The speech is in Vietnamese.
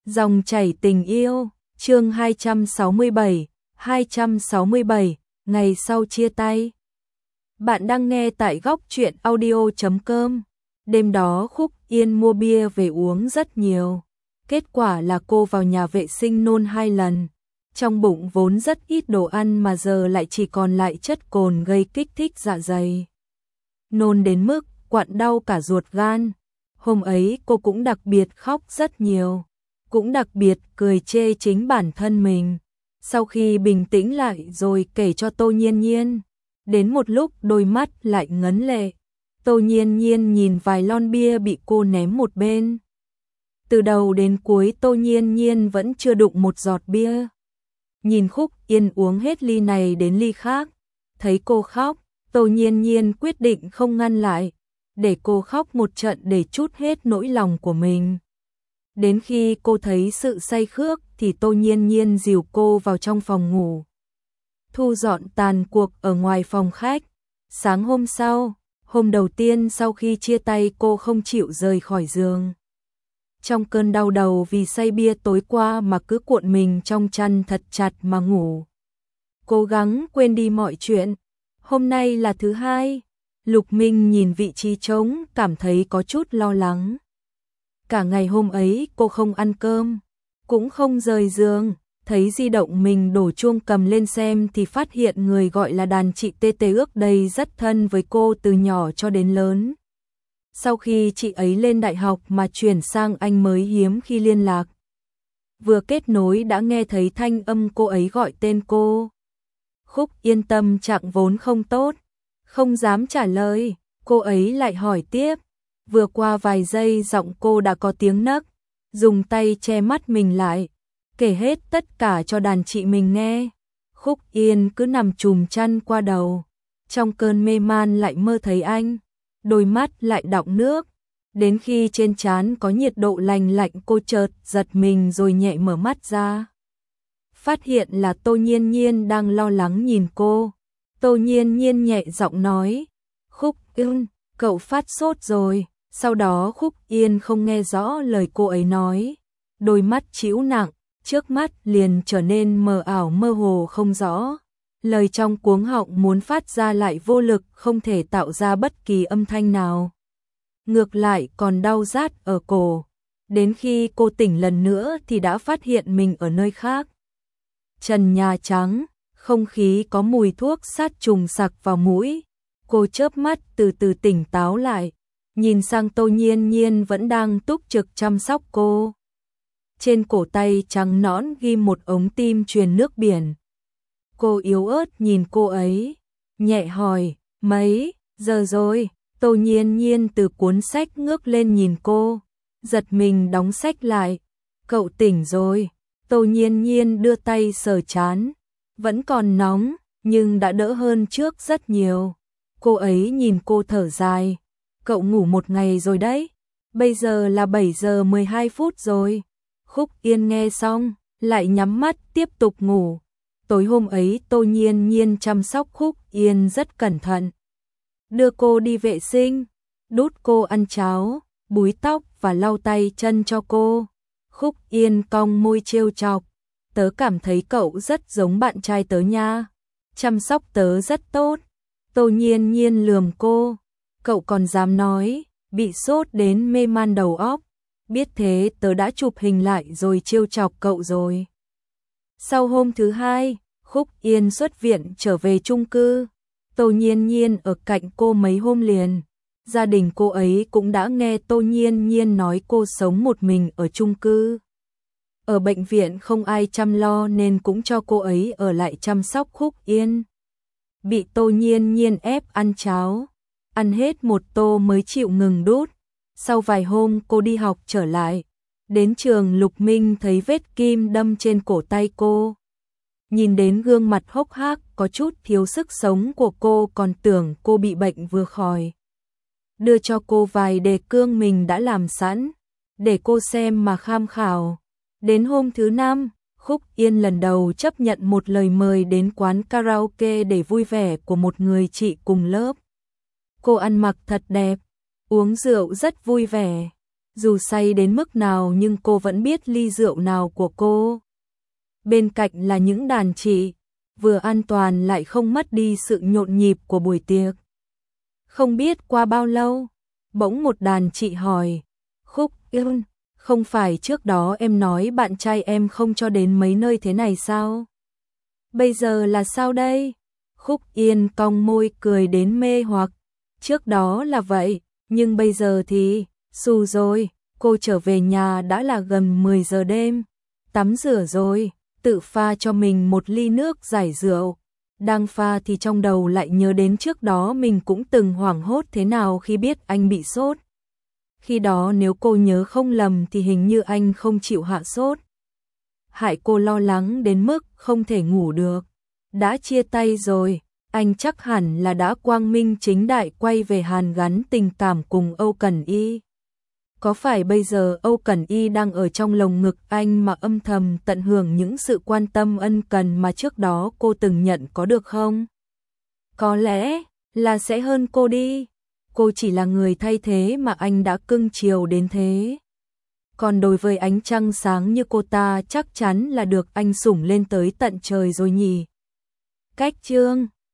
Dòng chảy tình yêu, chương 267, ngày sau chia tay. Bạn đang nghe tại góc truyện audio.com. Đêm đó Khúc Yên mua bia về uống rất nhiều. Kết quả là cô vào nhà vệ sinh nôn 2 lần. Trong bụng vốn rất ít đồ ăn mà giờ lại chỉ còn lại chất cồn gây kích thích dạ dày. Nôn đến mức quặn đau cả ruột gan. Hôm ấy cô cũng đặc biệt khóc rất nhiều. Cũng đặc biệt cười chê chính bản thân mình. Sau khi bình tĩnh lại rồi kể cho Tô Nhiên Nhiên. Đến một lúc đôi mắt lại ngấn lệ. Tô Nhiên Nhiên nhìn vài lon bia bị cô ném một bên. Từ đầu đến cuối Tô Nhiên Nhiên vẫn chưa đụng một giọt bia. Nhìn Khúc Yên uống hết ly này đến ly khác. Thấy cô khóc, Tô Nhiên Nhiên quyết định không ngăn lại. Để cô khóc một trận để trút hết nỗi lòng của mình. Đến khi cô thấy sự say khước thì Tô Nhiên Nhiên dìu cô vào trong phòng ngủ. Thu dọn tàn cuộc ở ngoài phòng khách. Sáng hôm sau, hôm đầu tiên sau khi chia tay cô không chịu rời khỏi giường. Trong cơn đau đầu vì say bia tối qua mà cứ cuộn mình trong chăn thật chặt mà ngủ. Cố gắng quên đi mọi chuyện. Hôm nay là thứ hai. Lục Minh nhìn vị trí trống cảm thấy có chút lo lắng. Cả ngày hôm ấy cô không ăn cơm, cũng không rời giường, thấy di động mình đổ chuông cầm lên xem thì phát hiện người gọi là đàn chị Tê Tê ước đây rất thân với cô từ nhỏ cho đến lớn. Sau khi chị ấy lên đại học mà chuyển sang Anh mới hiếm khi liên lạc. Vừa kết nối đã nghe thấy thanh âm cô ấy gọi tên cô. Khúc Yên tâm trạng vốn không tốt, không dám trả lời, cô ấy lại hỏi tiếp. Vừa qua vài giây giọng cô đã có tiếng nấc, dùng tay che mắt mình lại, kể hết tất cả cho đàn chị mình nghe. Khúc Yên cứ nằm chùm chăn qua đầu, trong cơn mê man lại mơ thấy anh, đôi mắt lại đọng nước. Đến khi trên trán có nhiệt độ lành lạnh cô chợt giật mình rồi nhẹ mở mắt ra. Phát hiện là Tô Nhiên Nhiên đang lo lắng nhìn cô. Tô Nhiên Nhiên nhẹ giọng nói, Khúc Yên, cậu phát sốt rồi. Sau đó Khúc Yên không nghe rõ lời cô ấy nói. Đôi mắt trĩu nặng, trước mắt liền trở nên mờ ảo mơ hồ không rõ. Lời trong cuống họng muốn phát ra lại vô lực không thể tạo ra bất kỳ âm thanh nào. Ngược lại còn đau rát ở cổ. Đến khi cô tỉnh lần nữa thì đã phát hiện mình ở nơi khác. Trần nhà trắng, không khí có mùi thuốc sát trùng sặc vào mũi. Cô chớp mắt từ từ tỉnh táo lại. Nhìn sang Tô Nhiên Nhiên vẫn đang túc trực chăm sóc cô. Trên cổ tay trắng nõn ghi một ống tim truyền nước biển. Cô yếu ớt nhìn cô ấy, nhẹ hỏi, mấy giờ rồi? Tô Nhiên Nhiên từ cuốn sách ngước lên nhìn cô, giật mình đóng sách lại. Cậu tỉnh rồi. Tô Nhiên Nhiên đưa tay sờ trán, vẫn còn nóng, nhưng đã đỡ hơn trước rất nhiều. Cô ấy nhìn cô thở dài. Cậu ngủ một ngày rồi đấy, bây giờ là 7 giờ 12 phút rồi. Khúc Yên nghe xong, lại nhắm mắt tiếp tục ngủ. Tối hôm ấy Tô Nhiên Nhiên chăm sóc Khúc Yên rất cẩn thận. Đưa cô đi vệ sinh, đút cô ăn cháo, búi tóc và lau tay chân cho cô. Khúc Yên cong môi trêu chọc, tớ cảm thấy cậu rất giống bạn trai tớ nha. Chăm sóc tớ rất tốt. Tô Nhiên Nhiên lườm cô. Cậu còn dám nói, bị sốt đến mê man đầu óc. Biết thế tớ đã chụp hình lại rồi trêu chọc cậu rồi. Sau hôm thứ hai, Khúc Yên xuất viện trở về chung cư. Tô Nhiên Nhiên ở cạnh cô mấy hôm liền. Gia đình cô ấy cũng đã nghe Tô Nhiên Nhiên nói cô sống một mình ở chung cư. Ở bệnh viện không ai chăm lo nên cũng cho cô ấy ở lại chăm sóc Khúc Yên. Bị Tô Nhiên Nhiên ép ăn cháo. Ăn hết một tô mới chịu ngừng đút. Sau vài hôm cô đi học trở lại. Đến trường Lục Minh thấy vết kim đâm trên cổ tay cô. Nhìn đến gương mặt hốc hác có chút thiếu sức sống của cô còn tưởng cô bị bệnh vừa khỏi. Đưa cho cô vài đề cương mình đã làm sẵn. Để cô xem mà tham khảo. Đến hôm thứ 5, Khúc Yên lần đầu chấp nhận một lời mời đến quán karaoke để vui vẻ của một người chị cùng lớp. Cô ăn mặc thật đẹp, uống rượu rất vui vẻ. Dù say đến mức nào nhưng cô vẫn biết ly rượu nào của cô. Bên cạnh là những đàn chị, vừa an toàn lại không mất đi sự nhộn nhịp của buổi tiệc. Không biết qua bao lâu, bỗng một đàn chị hỏi, Khúc Yên, không phải trước đó em nói bạn trai em không cho đến mấy nơi thế này sao? Bây giờ là sao đây? Khúc Yên cong môi cười đến mê hoặc. Trước đó là vậy, nhưng bây giờ thì, xù rồi, cô trở về nhà đã là gần 10 giờ đêm. Tắm rửa rồi, tự pha cho mình một ly nước giải rượu. Đang pha thì trong đầu lại nhớ đến trước đó mình cũng từng hoảng hốt thế nào khi biết anh bị sốt. Khi đó nếu cô nhớ không lầm thì hình như anh không chịu hạ sốt. Hại cô lo lắng đến mức không thể ngủ được. Đã chia tay rồi, anh chắc hẳn là đã quang minh chính đại quay về hàn gắn tình cảm cùng Âu Cẩn Y. Có phải bây giờ Âu Cẩn Y đang ở trong lồng ngực anh mà âm thầm tận hưởng những sự quan tâm ân cần mà trước đó cô từng nhận có được không? Có lẽ là sẽ hơn cô đi. Cô chỉ là người thay thế mà anh đã cưng chiều đến thế. Còn đối với ánh trăng sáng như cô ta chắc chắn là được anh sủng lên tới tận trời rồi nhỉ. Cách chương